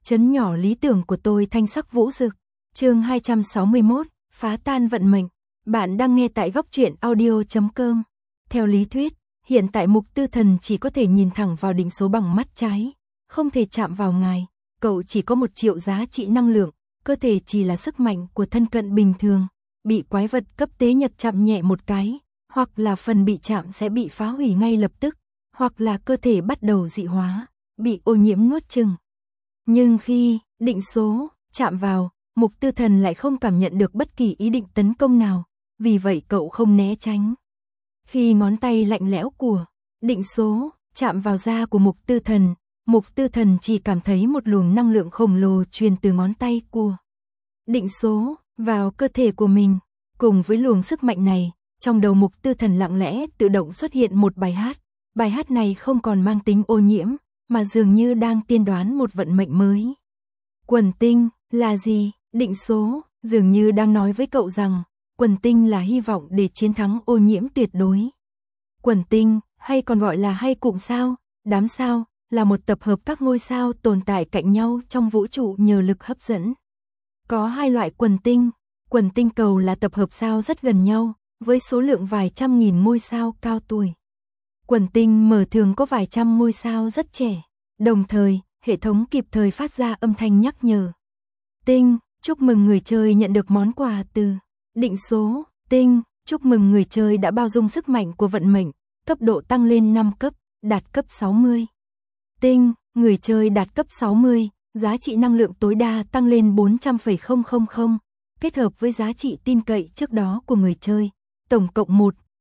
Trấn nhỏ lý tưởng của tôi thanh sắc vũ rực. Chương 261, phá tan vận mệnh. Bạn đang nghe tại góc truyện audio.com. Theo lý thuyết, hiện tại Mục Tư Thần chỉ có thể nhìn thẳng vào định số bằng mắt trái, không thể chạm vào ngài. Cậu chỉ có 1 triệu giá trị năng lượng, cơ thể chỉ là sức mạnh của thân cận bình thường. Bị quái vật cấp tế nhật chạm nhẹ một cái, hoặc là phần bị chạm sẽ bị phá hủy ngay lập tức, hoặc là cơ thể bắt đầu dị hóa, bị ô nhiễm nuốt chửng. Nhưng khi định số chạm vào, Mục Tư Thần lại không cảm nhận được bất kỳ ý định tấn công nào, vì vậy cậu không né tránh. Khi ngón tay lạnh lẽo của định số chạm vào da của Mục Tư Thần chỉ cảm thấy một luồng năng lượng khổng lồ truyền từ ngón tay của định số vào cơ thể của mình. Cùng với luồng sức mạnh này, trong đầu Mục Tư Thần lặng lẽ tự động xuất hiện một bài hát. Bài hát này không còn mang tính ô nhiễm, mà dường như đang tiên đoán một vận mệnh mới. Quần tinh là gì? Định số dường như đang nói với cậu rằng quần tinh là hy vọng để chiến thắng ô nhiễm tuyệt đối. Quần tinh, hay còn gọi là hay cụm sao, đám sao, là một tập hợp các ngôi sao tồn tại cạnh nhau trong vũ trụ nhờ lực hấp dẫn. Có 2 loại quần tinh. Quần tinh cầu là tập hợp sao rất gần nhau, với số lượng vài trăm nghìn ngôi sao cao tuổi. Quần tinh mở thường có vài trăm ngôi sao rất trẻ. Đồng thời, hệ thống kịp thời phát ra âm thanh nhắc nhở. Tinh, chúc mừng người chơi nhận được món quà từ định số. Tinh, chúc mừng người chơi đã bao dung sức mạnh của vận mệnh, cấp độ tăng lên 5 cấp, đạt cấp 60. Tinh, người chơi đạt cấp 60, giá trị năng lượng tối đa tăng lên 400,000, kết hợp với giá trị tin cậy trước đó của người chơi, tổng cộng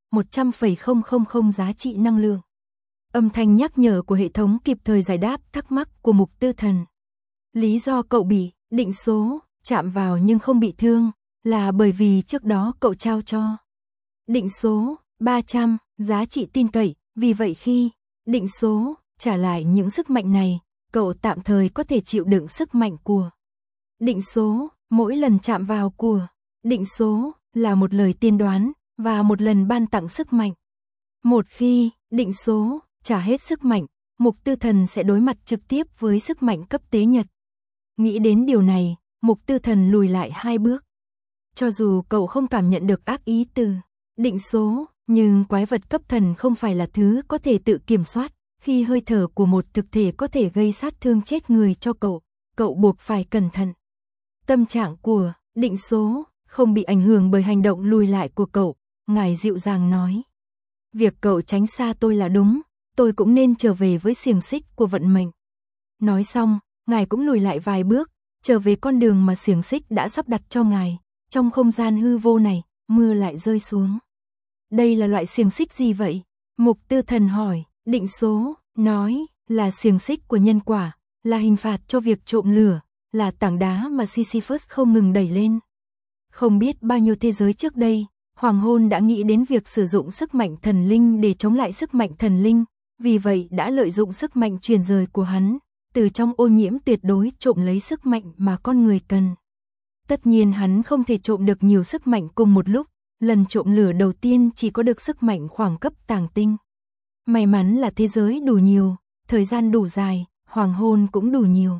100,000 giá trị năng lượng. Âm thanh nhắc nhở của hệ thống kịp thời giải đáp thắc mắc của Mục Tư Thần. Lý do cậu bị định số chạm vào nhưng không bị thương là bởi vì trước đó cậu trao cho định số 300 giá trị tin cậy, vì vậy khi định số trả lại những sức mạnh này, cậu tạm thời có thể chịu đựng sức mạnh của định số. Mỗi lần chạm vào của định số là một lời tiên đoán và một lần ban tặng sức mạnh. Một khi định số trả hết sức mạnh, Mục Tư Thần sẽ đối mặt trực tiếp với sức mạnh cấp tế nhật. Nghĩ đến điều này, Mục Tư Thần lùi lại 2 bước. Cho dù cậu không cảm nhận được ác ý từ định số, nhưng quái vật cấp thần không phải là thứ có thể tự kiểm soát. Khi hơi thở của một thực thể có thể gây sát thương chết người cho cậu buộc phải cẩn thận. Tâm trạng của định số không bị ảnh hưởng bởi hành động lùi lại của cậu, ngài dịu dàng nói. Việc cậu tránh xa tôi là đúng, tôi cũng nên trở về với xiềng xích của vận mệnh. Nói xong, ngài cũng lùi lại vài bước, trở về con đường mà xiềng xích đã sắp đặt cho ngài. Trong không gian hư vô này, mưa lại rơi xuống. Đây là loại xiềng xích gì vậy? Mục Tư Thần hỏi. Định số nói là xiềng xích của nhân quả, là hình phạt cho việc trộm lửa, là tảng đá mà Sisyphus không ngừng đẩy lên. Không biết bao nhiêu thế giới trước đây, Hoàng Hôn đã nghĩ đến việc sử dụng sức mạnh thần linh để chống lại sức mạnh thần linh, vì vậy đã lợi dụng sức mạnh truyền rời của hắn, từ trong ô nhiễm tuyệt đối trộm lấy sức mạnh mà con người cần. Tất nhiên hắn không thể trộm được nhiều sức mạnh cùng một lúc, lần trộm lửa đầu tiên chỉ có được sức mạnh khoảng cấp tàng tinh. May mắn là thế giới đủ nhiều, thời gian đủ dài, Hoàng Hôn cũng đủ nhiều.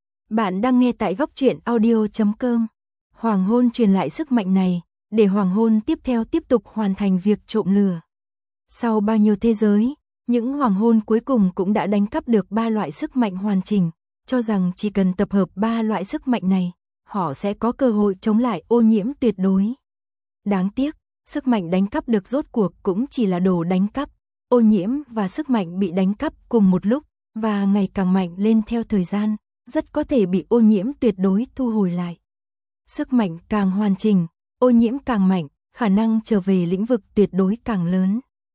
Bạn đang nghe tại góc truyện audio.com. Hoàng Hôn truyền lại sức mạnh này, để Hoàng Hôn tiếp tục hoàn thành việc trộm lửa. Sau bao nhiêu thế giới, những Hoàng Hôn cuối cùng cũng đã đánh cắp được 3 loại sức mạnh hoàn chỉnh, cho rằng chỉ cần tập hợp 3 loại sức mạnh này, họ sẽ có cơ hội chống lại ô nhiễm tuyệt đối. Đáng tiếc, sức mạnh đánh cắp được rốt cuộc cũng chỉ là đồ đánh cắp. Ô nhiễm và sức mạnh bị đánh cắp cùng một lúc, và ngày càng mạnh lên theo thời gian, rất có thể bị ô nhiễm tuyệt đối thu hồi lại. Sức mạnh càng hoàn chỉnh, ô nhiễm càng mạnh, khả năng trở về lĩnh vực tuyệt đối càng lớn.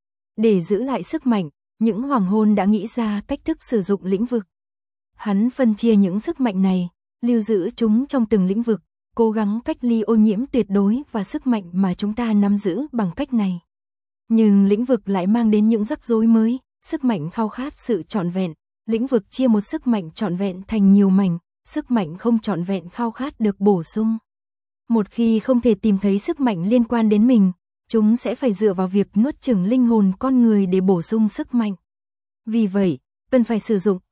Để giữ lại sức mạnh, những Hoàng Hôn đã nghĩ ra cách thức sử dụng lĩnh vực. Hắn phân chia những sức mạnh này, lưu giữ chúng trong từng lĩnh vực, cố gắng cách ly ô nhiễm tuyệt đối và sức mạnh mà chúng ta nắm giữ bằng cách này. Nhưng lĩnh vực lại mang đến những rắc rối mới, sức mạnh khao khát sự trọn vẹn, lĩnh vực chia một sức mạnh trọn vẹn thành nhiều mảnh, sức mạnh không trọn vẹn khao khát được bổ sung. Một khi không thể tìm thấy sức mạnh liên quan đến mình, chúng sẽ phải dựa vào việc nuốt chửng linh hồn con người để bổ sung sức mạnh. Vì vậy, cần phải sử dụng trụ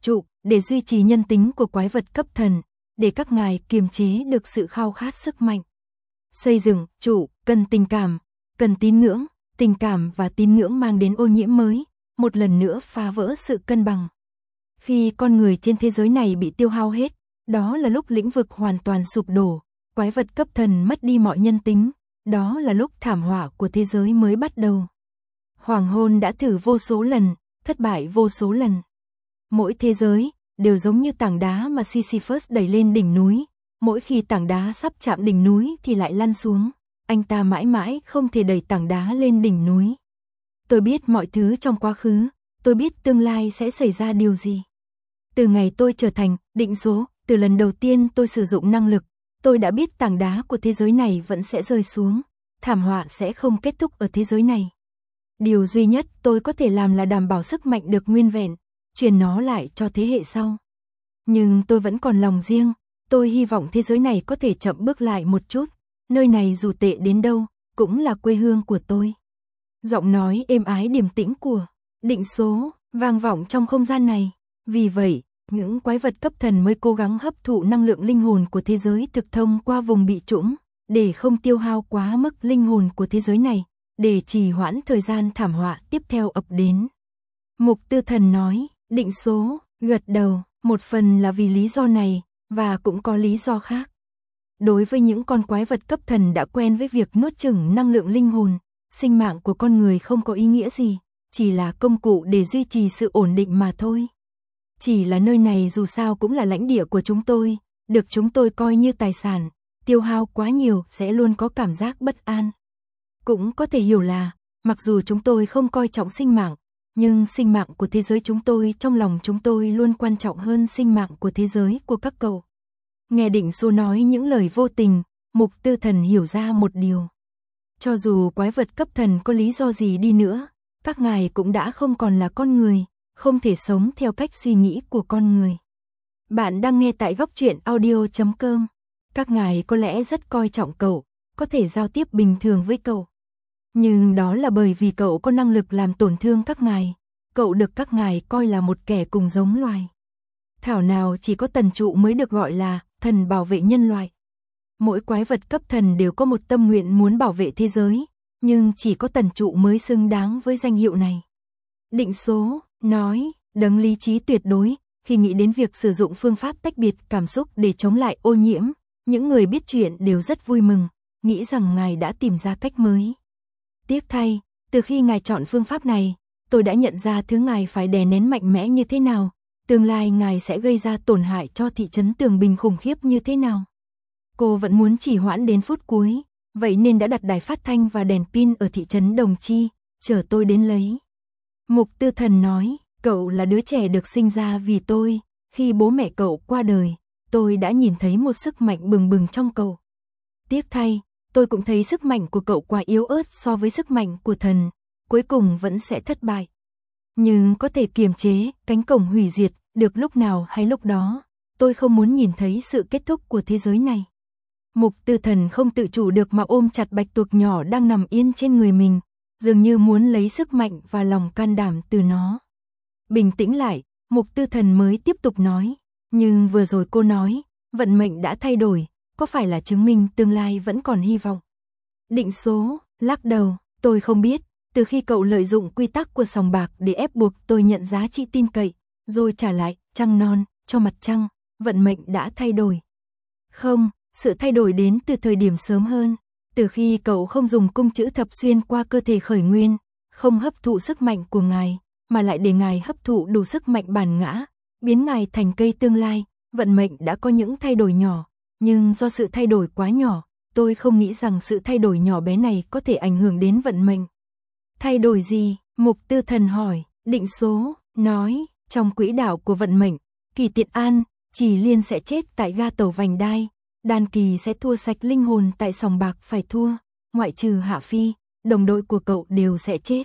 để duy trì nhân tính của quái vật cấp thần, để các ngài kiềm chế được sự khao khát sức mạnh. Xây dựng, chủ, cần tình cảm, cần tín ngưỡng, tình cảm và tín ngưỡng mang đến ô nhiễm mới, một lần nữa phá vỡ sự cân bằng. Khi con người trên thế giới này bị tiêu hao hết, đó là lúc lĩnh vực hoàn toàn sụp đổ, quái vật cấp thần mất đi mọi nhân tính, đó là lúc thảm họa của thế giới mới bắt đầu. Hoàng hôn đã thử vô số lần, thất bại vô số lần. Mỗi thế giới đều giống như tảng đá mà Sisyphus đẩy lên đỉnh núi, mỗi khi tảng đá sắp chạm đỉnh núi thì lại lăn xuống, anh ta mãi mãi không thể đẩy tảng đá lên đỉnh núi. Tôi biết mọi thứ trong quá khứ, tôi biết tương lai sẽ xảy ra điều gì. Từ ngày tôi trở thành định số, từ lần đầu tiên tôi sử dụng năng lực, tôi đã biết tảng đá của thế giới này vẫn sẽ rơi xuống, thảm họa sẽ không kết thúc ở thế giới này. Điều duy nhất tôi có thể làm là đảm bảo sức mạnh được nguyên vẹn, truyền nó lại cho thế hệ sau. Nhưng tôi vẫn còn lòng riêng, tôi hy vọng thế giới này có thể chậm bước lại một chút, nơi này dù tệ đến đâu, cũng là quê hương của tôi. Giọng nói êm ái điềm tĩnh của định số vang vọng trong không gian này. Vì vậy, những quái vật cấp thần mới cố gắng hấp thụ năng lượng linh hồn của thế giới thực thông qua vùng bị trũng, để không tiêu hao quá mức linh hồn của thế giới này, để trì hoãn thời gian thảm họa tiếp theo ập đến. Mục Tư Thần nói, định số gật đầu, một phần là vì lý do này, và cũng có lý do khác. Đối với những con quái vật cấp thần đã quen với việc nuốt chửng năng lượng linh hồn, sinh mạng của con người không có ý nghĩa gì, chỉ là công cụ để duy trì sự ổn định mà thôi. Chỉ là nơi này dù sao cũng là lãnh địa của chúng tôi, được chúng tôi coi như tài sản, tiêu hao quá nhiều sẽ luôn có cảm giác bất an. Cũng có thể hiểu là, mặc dù chúng tôi không coi trọng sinh mạng, nhưng sinh mạng của thế giới chúng tôi trong lòng chúng tôi luôn quan trọng hơn sinh mạng của thế giới của các cậu. Nghe định số nói những lời vô tình, Mục Tư Thần hiểu ra một điều. Cho dù quái vật cấp thần có lý do gì đi nữa, các ngài cũng đã không còn là con người, không thể sống theo cách suy nghĩ của con người. Bạn đang nghe tại góc truyện audio.com. Các ngài có lẽ rất coi trọng cậu, có thể giao tiếp bình thường với cậu. Nhưng đó là bởi vì cậu có năng lực làm tổn thương các ngài, cậu được các ngài coi là một kẻ cùng giống loài. Thảo nào chỉ có tần trụ mới được gọi là thần bảo vệ nhân loại. Mỗi quái vật cấp thần đều có một tâm nguyện muốn bảo vệ thế giới, nhưng chỉ có tần trụ mới xứng đáng với danh hiệu này. Định số nói, đấng lý trí tuyệt đối, khi nghĩ đến việc sử dụng phương pháp tách biệt cảm xúc để chống lại ô nhiễm, những người biết chuyện đều rất vui mừng, nghĩ rằng ngài đã tìm ra cách mới. Tiếc thay, từ khi ngài chọn phương pháp này, tôi đã nhận ra thứ ngài phải đè nén mạnh mẽ như thế nào, tương lai ngài sẽ gây ra tổn hại cho thị trấn Tường Bình khủng khiếp như thế nào. Cô vẫn muốn chỉ hoãn đến phút cuối, vậy nên đã đặt đài phát thanh và đèn pin ở thị trấn Đồng Chi, chờ tôi đến lấy. Mục Tư Thần nói, cậu là đứa trẻ được sinh ra vì tôi, khi bố mẹ cậu qua đời, tôi đã nhìn thấy một sức mạnh bừng bừng trong cậu. Tiếc thay, tôi cũng thấy sức mạnh của cậu quá yếu ớt so với sức mạnh của thần, cuối cùng vẫn sẽ thất bại. Nhưng có thể kiềm chế, cánh cổng hủy diệt, được lúc nào hay lúc đó, tôi không muốn nhìn thấy sự kết thúc của thế giới này. Mục Tư Thần không tự chủ được mà ôm chặt bạch tuộc nhỏ đang nằm yên trên người mình, dường như muốn lấy sức mạnh và lòng can đảm từ nó. Bình tĩnh lại, Mục Tư Thần mới tiếp tục nói, nhưng vừa rồi cô nói, vận mệnh đã thay đổi, có phải là chứng minh tương lai vẫn còn hy vọng? Định số lắc đầu, tôi không biết, từ khi cậu lợi dụng quy tắc của sòng bạc để ép buộc tôi nhận giá trị tin cậy, rồi trả lại trăng non cho mặt trăng, vận mệnh đã thay đổi. Không, sự thay đổi đến từ thời điểm sớm hơn, từ khi cậu không dùng cung chữ thập xuyên qua cơ thể khởi nguyên, không hấp thụ sức mạnh của ngài, mà lại để ngài hấp thụ đủ sức mạnh bản ngã, biến ngài thành cây tương lai, vận mệnh đã có những thay đổi nhỏ, nhưng do sự thay đổi quá nhỏ, tôi không nghĩ rằng sự thay đổi nhỏ bé này có thể ảnh hưởng đến vận mệnh. Thay đổi gì? Mục Tư Thần hỏi. Định số nói, trong quỹ đạo của vận mệnh, Kỳ Tiện An, Chỉ Liên sẽ chết tại ga tàu vành đai, Đan Kỳ sẽ thua sạch linh hồn tại sòng bạc phải thua, ngoại trừ Hạ Phi, đồng đội của cậu đều sẽ chết.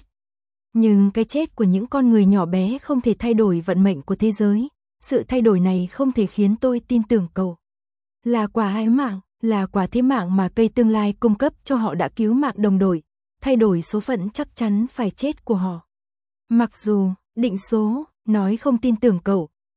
Nhưng cái chết của những con người nhỏ bé không thể thay đổi vận mệnh của thế giới, sự thay đổi này không thể khiến tôi tin tưởng cậu. Là quả ái mạng, là quả thế mạng mà cây tương lai cung cấp cho họ đã cứu mạng đồng đội, thay đổi số phận chắc chắn phải chết của họ. Mặc dù, định số, nói không tin tưởng cậu,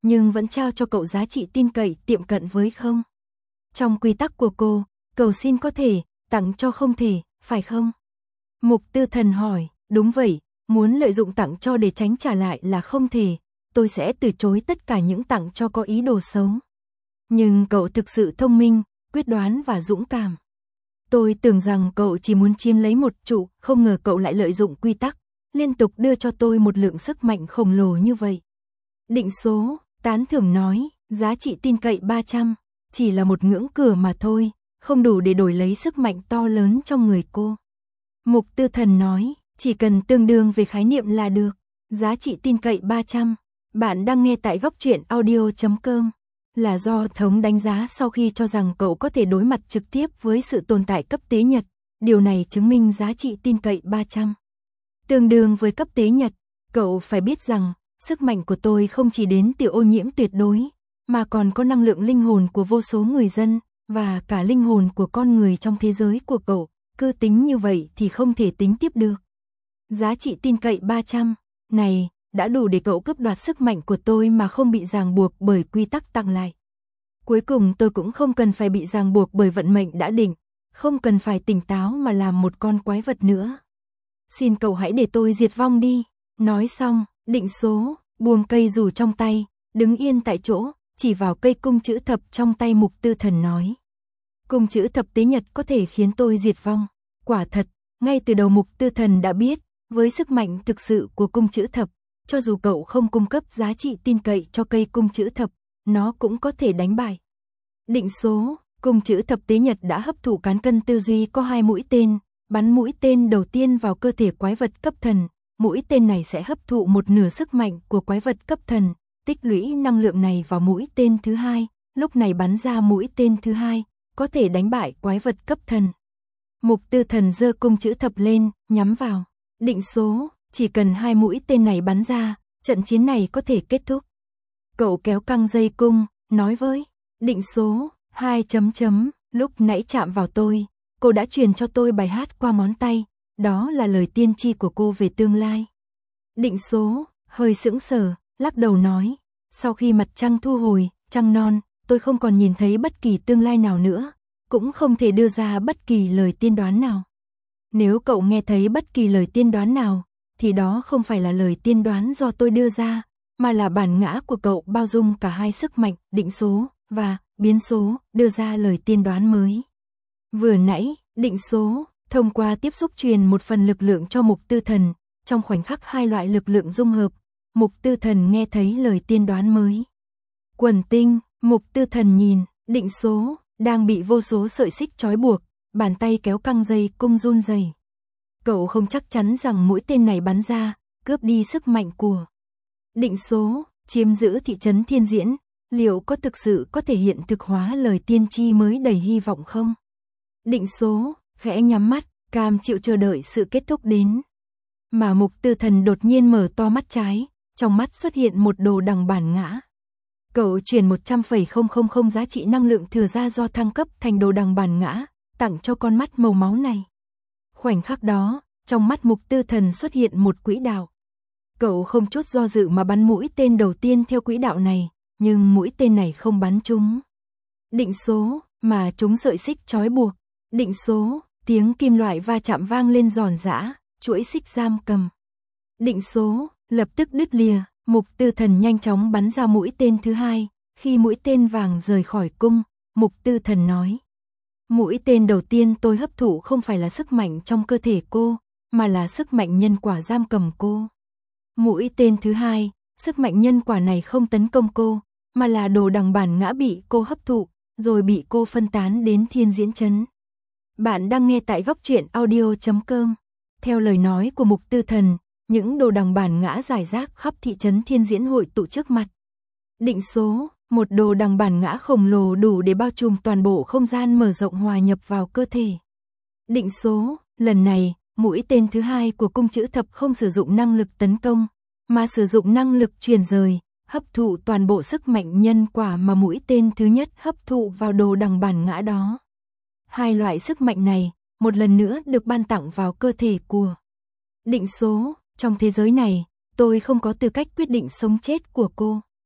nhưng vẫn trao cho cậu giá trị tin cậy tiệm cận với không. Trong quy tắc của cô, cầu xin có thể, tặng cho không thể, phải không? Mục Tư Thần hỏi, đúng vậy, muốn lợi dụng tặng cho để tránh trả lại là không thể, tôi sẽ từ chối tất cả những tặng cho có ý đồ xấu. Nhưng cậu thực sự thông minh, quyết đoán và dũng cảm. Tôi tưởng rằng cậu chỉ muốn chiếm lấy một trụ, không ngờ cậu lại lợi dụng quy tắc, liên tục đưa cho tôi một lượng sức mạnh khổng lồ như vậy. Định số, tán thưởng nói, giá trị tin cậy 300, chỉ là một ngưỡng cửa mà thôi, không đủ để đổi lấy sức mạnh to lớn trong người cô. Mục Tư Thần nói, chỉ cần tương đương về khái niệm là được, giá trị tin cậy 300. Bạn đang nghe tại góc truyện audio.com. Là do thống đánh giá sau khi cho rằng cậu có thể đối mặt trực tiếp với sự tồn tại cấp tế nhật, điều này chứng minh giá trị tin cậy 300. Tương đương với cấp tế nhật, cậu phải biết rằng, sức mạnh của tôi không chỉ đến từ ô nhiễm tuyệt đối, mà còn có năng lượng linh hồn của vô số người dân, và cả linh hồn của con người trong thế giới của cậu, cứ tính như vậy thì không thể tính tiếp được. Giá trị tin cậy 300, này, đã đủ để cậu cướp đoạt sức mạnh của tôi mà không bị ràng buộc bởi quy tắc tặng lại. Cuối cùng tôi cũng không cần phải bị ràng buộc bởi vận mệnh đã định, không cần phải tỉnh táo mà làm một con quái vật nữa. Xin cậu hãy để tôi diệt vong đi. Nói xong, định số, buông cây dù trong tay, đứng yên tại chỗ, chỉ vào cây cung chữ thập trong tay Mục Tư Thần nói. Cung chữ thập tế nhật có thể khiến tôi diệt vong. Quả thật, ngay từ đầu Mục Tư Thần đã biết, với sức mạnh thực sự của cung chữ thập, cho dù cậu không cung cấp giá trị tin cậy cho cây cung chữ thập, nó cũng có thể đánh bại. Định số, cung chữ thập tế nhật đã hấp thụ cán cân tư duy có 2 mũi tên, bắn mũi tên đầu tiên vào cơ thể quái vật cấp thần, mũi tên này sẽ hấp thụ một nửa sức mạnh của quái vật cấp thần, tích lũy năng lượng này vào mũi tên thứ hai, lúc này bắn ra mũi tên thứ hai, có thể đánh bại quái vật cấp thần. Mục Tư Thần giơ cung chữ thập lên, nhắm vào. Định số, chỉ cần 2 mũi tên này bắn ra, trận chiến này có thể kết thúc. Cậu kéo căng dây cung, nói với định số, 2 chấm chấm, lúc nãy chạm vào tôi, cô đã truyền cho tôi bài hát qua ngón tay, đó là lời tiên tri của cô về tương lai. Định số, hơi sững sờ, lắc đầu nói, sau khi mặt trăng thu hồi, trăng non, tôi không còn nhìn thấy bất kỳ tương lai nào nữa, cũng không thể đưa ra bất kỳ lời tiên đoán nào. Nếu cậu nghe thấy bất kỳ lời tiên đoán nào, thì đó không phải là lời tiên đoán do tôi đưa ra, mà là bản ngã của cậu bao dung cả hai sức mạnh, định số và biến số, đưa ra lời tiên đoán mới. Vừa nãy, định số, thông qua tiếp xúc truyền một phần lực lượng cho Mục Tư Thần, trong khoảnh khắc hai loại lực lượng dung hợp, Mục Tư Thần nghe thấy lời tiên đoán mới. Quần tinh, Mục Tư Thần nhìn, định số, đang bị vô số sợi xích trói buộc, bàn tay kéo căng dây cung run rẩy. Cậu không chắc chắn rằng mũi tên này bắn ra, cướp đi sức mạnh của định số, chiếm giữ thị trấn Thiên Diễn, liệu có thực sự có thể hiện thực hóa lời tiên tri mới đầy hy vọng không? Định số, khẽ nhắm mắt, cam chịu chờ đợi sự kết thúc đến. Mà Mục Tư Thần đột nhiên mở to mắt trái, trong mắt xuất hiện một đồ đằng bản ngã. Cậu chuyển 100,000 giá trị năng lượng thừa ra do thăng cấp thành đồ đằng bản ngã, tặng cho con mắt màu máu này. Khoảnh khắc đó, trong mắt Mục Tư Thần xuất hiện một quỹ đạo. Cậu không chút do dự mà bắn mũi tên đầu tiên theo quỹ đạo này, nhưng mũi tên này không bắn trúng định số, mà trúng sợi xích trói buộc. Định số, tiếng kim loại va chạm vang lên giòn giã, chuỗi xích giam cầm. Định số, lập tức đứt lìa, Mục Tư Thần nhanh chóng bắn ra mũi tên thứ hai, khi mũi tên vàng rời khỏi cung, Mục Tư Thần nói. Mũi tên đầu tiên tôi hấp thụ không phải là sức mạnh trong cơ thể cô, mà là sức mạnh nhân quả giam cầm cô. Mũi tên thứ hai, sức mạnh nhân quả này không tấn công cô, mà là đồ đằng bản ngã bị cô hấp thụ, rồi bị cô phân tán đến Thiên Diễn trấn. Bạn đang nghe tại góc truyện audio.com. Theo lời nói của Mục Tư Thần, những đồ đằng bản ngã rải rác khắp thị trấn Thiên Diễn hội tụ trước mặt. Định số, một đồ đằng bản ngã khổng lồ đủ để bao trùm toàn bộ không gian mở rộng hòa nhập vào cơ thể. Định số, lần này, mũi tên thứ hai của cung chữ thập không sử dụng năng lực tấn công, mà sử dụng năng lực truyền rời, hấp thụ toàn bộ sức mạnh nhân quả mà mũi tên thứ nhất hấp thụ vào đồ đằng bản ngã đó. Hai loại sức mạnh này, một lần nữa được ban tặng vào cơ thể của định số. Trong thế giới này, tôi không có tư cách quyết định sống chết của cô.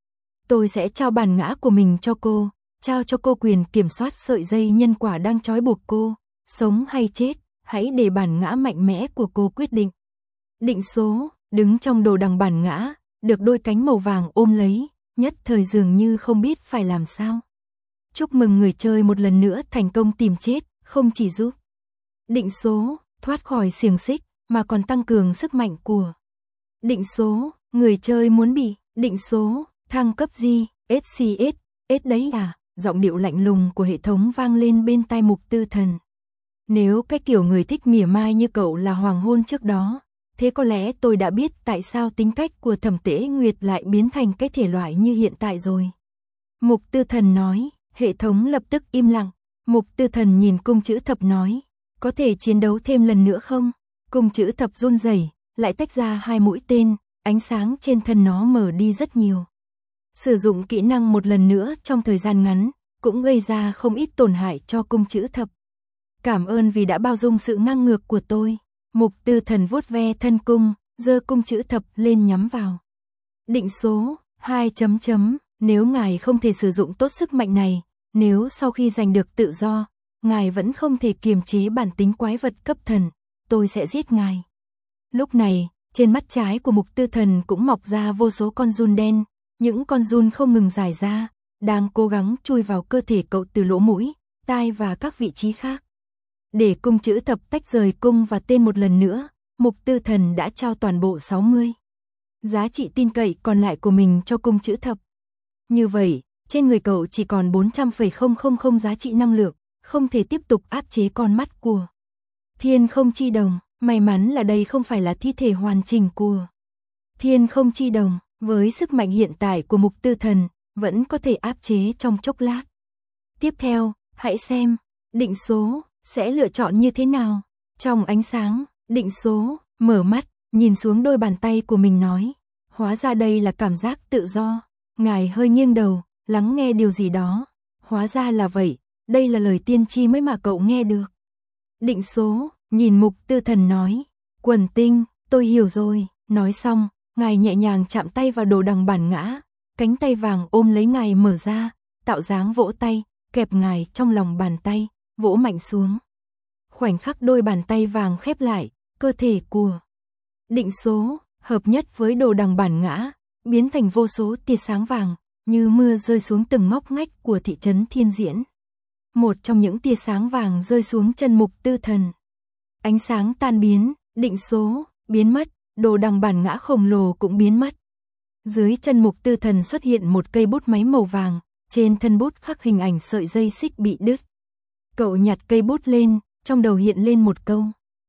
Tôi sẽ trao bản ngã của mình cho cô, trao cho cô quyền kiểm soát sợi dây nhân quả đang trói buộc cô, sống hay chết, hãy để bản ngã mạnh mẽ của cô quyết định. Định số, đứng trong đồ đằng bản ngã, được đôi cánh màu vàng ôm lấy, nhất thời dường như không biết phải làm sao. Chúc mừng người chơi một lần nữa thành công tìm chết, không chỉ giúp định số thoát khỏi xiềng xích, mà còn tăng cường sức mạnh của định số. Người chơi muốn bị định số thăng cấp gì? SCS, S đấy à? Giọng điệu lạnh lùng của hệ thống vang lên bên tai Mục Tư Thần. Nếu cái kiểu người thích mỉa mai như cậu là hoàng hôn trước đó, thế có lẽ tôi đã biết tại sao tính cách của Thẩm Tế Nguyệt lại biến thành cái thể loại như hiện tại rồi. Mục Tư Thần nói. Hệ thống lập tức im lặng. Mục Tư Thần nhìn cung chữ thập nói, có thể chiến đấu thêm lần nữa không? Cung chữ thập run rẩy, lại tách ra 2 mũi tên, ánh sáng trên thân nó mở đi rất nhiều. Sử dụng kỹ năng một lần nữa trong thời gian ngắn, cũng gây ra không ít tổn hại cho cung chữ thập. Cảm ơn vì đã bao dung sự ngang ngược của tôi. Mục Tư Thần vuốt ve thân cung, giơ cung chữ thập lên nhắm vào. Định số 2 chấm chấm. Nếu ngài không thể sử dụng tốt sức mạnh này, nếu sau khi giành được tự do, ngài vẫn không thể kiềm chế bản tính quái vật cấp thần, tôi sẽ giết ngài. Lúc này, trên mắt trái của Mục Tư Thần cũng mọc ra vô số con giun đen, những con giun không ngừng rải ra, đang cố gắng chui vào cơ thể cậu từ lỗ mũi, tai và các vị trí khác. Để cung chữ thập tách rời cung và tên một lần nữa, Mục Tư Thần đã trao toàn bộ 60 giá trị tin cậy còn lại của mình cho cung chữ thập. Như vậy, trên người cậu chỉ còn 400,000 giá trị năng lượng, không thể tiếp tục áp chế con mắt của Thiên Không Chi Đồng. May mắn là đây không phải là thi thể hoàn chỉnh của Thiên Không Chi Đồng, với sức mạnh hiện tại của Mục Tư Thần, vẫn có thể áp chế trong chốc lát. Tiếp theo, hãy xem, định số sẽ lựa chọn như thế nào. Trong ánh sáng, định số mở mắt, nhìn xuống đôi bàn tay của mình nói, hóa ra đây là cảm giác tự do. Ngài hơi nghiêng đầu, lắng nghe điều gì đó. Hóa ra là vậy, đây là lời tiên tri mới mà cậu nghe được. Định số, nhìn Mục Tư Thần nói, quần tinh, tôi hiểu rồi. Nói xong, ngài nhẹ nhàng chạm tay vào đồ đằng bản ngã, cánh tay vàng ôm lấy ngài mở ra, tạo dáng vỗ tay, kẹp ngài trong lòng bàn tay, vỗ mạnh xuống. Khoảnh khắc đôi bàn tay vàng khép lại, cơ thể của định số hợp nhất với đồ đằng bản ngã, biến thành vô số tia sáng vàng, như mưa rơi xuống từng ngóc ngách của thị trấn Thiên Diễn. Một trong những tia sáng vàng rơi xuống chân Mục Tư Thần. Ánh sáng tan biến, định số biến mất, đồ đằng bản ngã khổng lồ cũng biến mất. Dưới chân Mục Tư Thần xuất hiện một cây bút máy màu vàng, trên thân bút khắc hình ảnh sợi dây xích bị đứt. Cậu nhặt cây bút lên, trong đầu hiện lên một câu.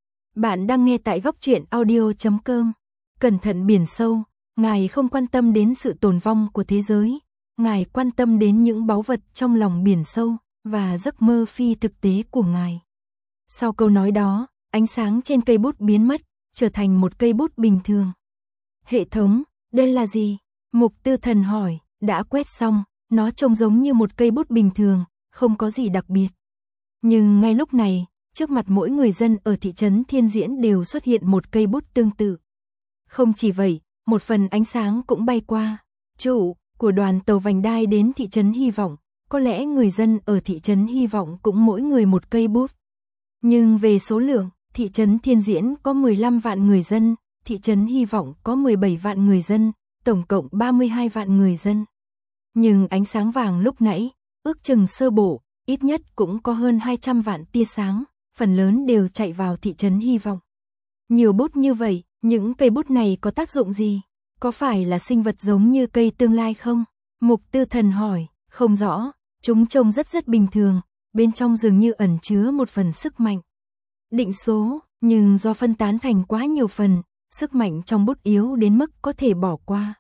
Bạn đang nghe tại góc truyện audio.com. Cẩn thận biển sâu, ngài không quan tâm đến sự tồn vong của thế giới, ngài quan tâm đến những báu vật trong lòng biển sâu và giấc mơ phi thực tế của ngài. Sau câu nói đó, ánh sáng trên cây bút biến mất, trở thành một cây bút bình thường. Hệ thống, đây là gì? Mục Tư Thần hỏi. Đã quét xong, nó trông giống như một cây bút bình thường, không có gì đặc biệt. Nhưng ngay lúc này, trước mặt mỗi người dân ở thị trấn Thiên Diễn đều xuất hiện một cây bút tương tự. Không chỉ vậy, một phần ánh sáng cũng bay qua. Chủ của đoàn tàu vành đai đến thị trấn Hy Vọng, có lẽ người dân ở thị trấn Hy Vọng cũng mỗi người một cây bút. Nhưng về số lượng, thị trấn Thiên Diễn có 15 vạn người dân, thị trấn Hy Vọng có 17 vạn người dân, tổng cộng 32 vạn người dân. Nhưng ánh sáng vàng lúc nãy, ước chừng sơ bộ, ít nhất cũng có hơn 200 vạn tia sáng, phần lớn đều chạy vào thị trấn Hy Vọng. Nhiều bút như vậy, những cây bút này có tác dụng gì? Có phải là sinh vật giống như cây tương lai không? Mục Tư Thần hỏi. Không rõ, chúng trông rất bình thường, bên trong dường như ẩn chứa một phần sức mạnh. Định số, nhưng do phân tán thành quá nhiều phần, sức mạnh trong bút yếu đến mức có thể bỏ qua.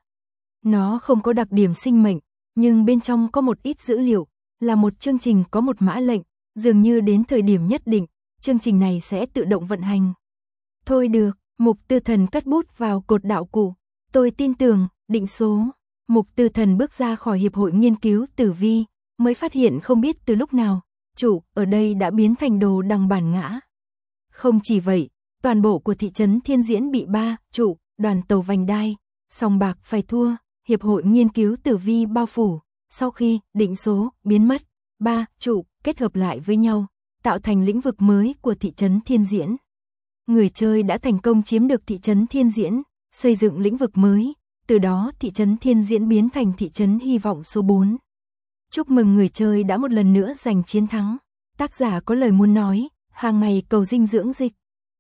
Nó không có đặc điểm sinh mệnh, nhưng bên trong có một ít dữ liệu, là một chương trình có một mã lệnh, dường như đến thời điểm nhất định, chương trình này sẽ tự động vận hành. Thôi được, Mục Tư Thần cất bút vào cột đạo cụ. Tôi tin tưởng, định số. Mục Tư Thần bước ra khỏi hiệp hội nghiên cứu tử vi, mới phát hiện không biết từ lúc nào, chủ ở đây đã biến thành đồ đằng bản ngã. Không chỉ vậy, toàn bộ của thị trấn Thiên Diễn bị ba chủ đoàn tàu vành đai, sòng bạc phải thua, Hiệp hội nghiên cứu tử vi bao phủ, sau khi định số biến mất, 3 trụ kết hợp lại với nhau, tạo thành lĩnh vực mới của thị trấn Thiên Diễn. Người chơi đã thành công chiếm được thị trấn Thiên Diễn, xây dựng lĩnh vực mới, từ đó thị trấn Thiên Diễn biến thành thị trấn hy vọng số 4. Chúc mừng người chơi đã một lần nữa giành chiến thắng. Tác giả có lời muốn nói, hàng ngày cầu dinh dưỡng dịch.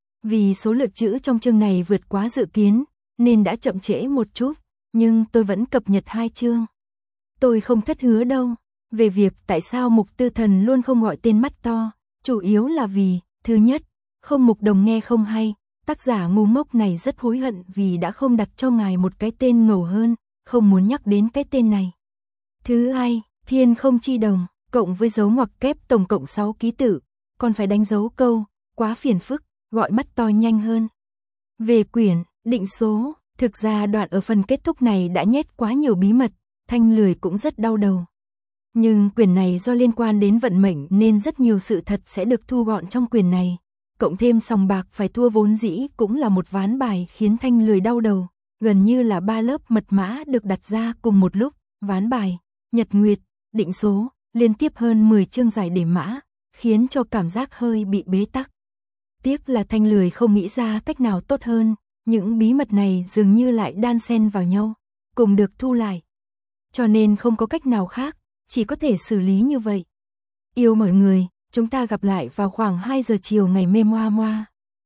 Vì số lượt chữ trong chương này vượt quá dự kiến, nên đã chậm trễ một chút, nhưng tôi vẫn cập nhật 2 chương. Tôi không thất hứa đâu, về việc tại sao Mục Tư Thần luôn không gọi tên mắt to, chủ yếu là vì, thứ nhất, không Mục Đồng nghe không hay, tác giả ngu ngốc này rất hối hận vì đã không đặt cho ngài một cái tên ngầu hơn, không muốn nhắc đến cái tên này. Thứ hai, Thiên không chi đồng, cộng với dấu ngoặc kép tổng cộng 6 ký tự, còn phải đánh dấu câu, quá phiền phức, gọi mắt to nhanh hơn. Về quyển, định số, thực ra đoạn ở phần kết thúc này đã nhét quá nhiều bí mật, Thanh lười cũng rất đau đầu. Nhưng quyển này do liên quan đến vận mệnh nên rất nhiều sự thật sẽ được thu gọn trong quyển này. Cộng thêm sòng bạc phải thua vốn dĩ cũng là một ván bài khiến Thanh lười đau đầu. Gần như là 3 lớp mật mã được đặt ra cùng một lúc, ván bài, nhật nguyệt, định số, liên tiếp hơn 10 chương giải để mã, khiến cho cảm giác hơi bị bế tắc. Tiếc là Thanh lười không nghĩ ra cách nào tốt hơn, những bí mật này dường như lại đan xen vào nhau, cùng được thu lại. Cho nên không có cách nào khác, chỉ có thể xử lý như vậy. Yêu mọi người, chúng ta gặp lại vào khoảng 2 giờ chiều ngày mê moa moa.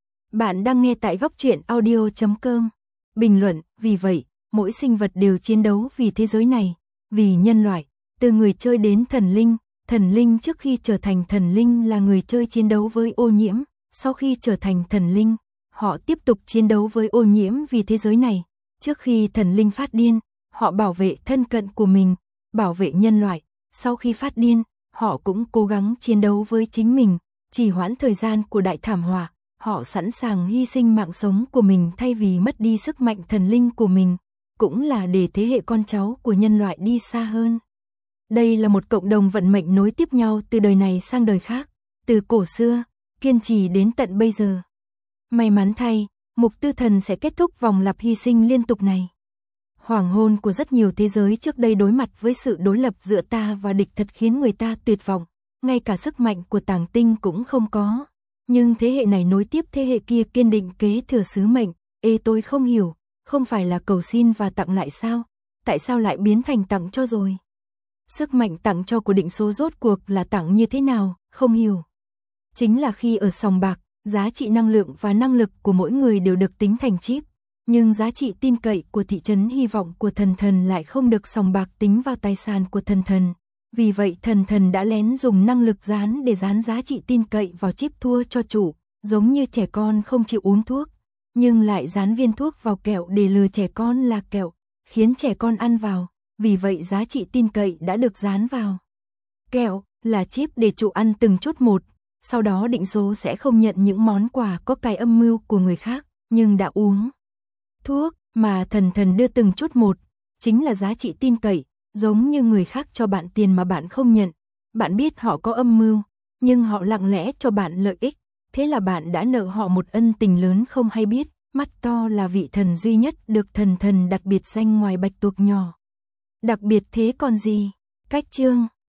Bạn đang nghe tại góc truyện audio.com. Bình luận, vì vậy, mỗi sinh vật đều chiến đấu vì thế giới này, vì nhân loại, từ người chơi đến thần linh trước khi trở thành thần linh là người chơi chiến đấu với ô nhiễm, sau khi trở thành thần linh, họ tiếp tục chiến đấu với ô nhiễm vì thế giới này, trước khi thần linh phát điên, họ bảo vệ thân cận của mình, bảo vệ nhân loại, sau khi phát điên, họ cũng cố gắng chiến đấu với chính mình, trì hoãn thời gian của đại thảm họa, họ sẵn sàng hy sinh mạng sống của mình thay vì mất đi sức mạnh thần linh của mình, cũng là để thế hệ con cháu của nhân loại đi xa hơn. Đây là một cộng đồng vận mệnh nối tiếp nhau từ đời này sang đời khác, từ cổ xưa, kiên trì đến tận bây giờ. May mắn thay, Mục Tư Thần sẽ kết thúc vòng lặp hy sinh liên tục này. Hoàng hôn của rất nhiều thế giới trước đây đối mặt với sự đối lập giữa ta và địch thật khiến người ta tuyệt vọng, ngay cả sức mạnh của Tàng Tinh cũng không có. Nhưng thế hệ này nối tiếp thế hệ kia kiên định kế thừa sứ mệnh. Tôi không hiểu, không phải là cầu xin và tặng lại sao? Tại sao lại biến thành tặng cho rồi? Sức mạnh tặng cho của định số rốt cuộc là tặng như thế nào? Không hiểu. Chính là khi ở sòng bạc, giá trị năng lượng và năng lực của mỗi người đều được tính thành chip. Nhưng giá trị tin cậy của thị trấn hy vọng của thần lại không được sòng bạc tính vào tài sản của thần. Vì vậy thần đã lén dùng năng lực dán để dán giá trị tin cậy vào chip thua cho chủ, giống như trẻ con không chịu uống thuốc, nhưng lại dán viên thuốc vào kẹo để lừa trẻ con là kẹo, khiến trẻ con ăn vào, vì vậy giá trị tin cậy đã được dán vào. Kẹo là chip để chủ ăn từng chút một, sau đó định số sẽ không nhận những món quà có cái âm mưu của người khác, nhưng đã uống thuốc mà thần đưa từng chút một, chính là giá trị tin cậy, giống như người khác cho bạn tiền mà bạn không nhận, bạn biết họ có âm mưu, nhưng họ lặng lẽ cho bạn lợi ích, thế là bạn đã nợ họ một ân tình lớn không hay biết. Mắt to là vị thần duy nhất được thần đặt biệt danh ngoài bạch tuộc nhỏ. Đặc biệt thế còn gì? Cách chương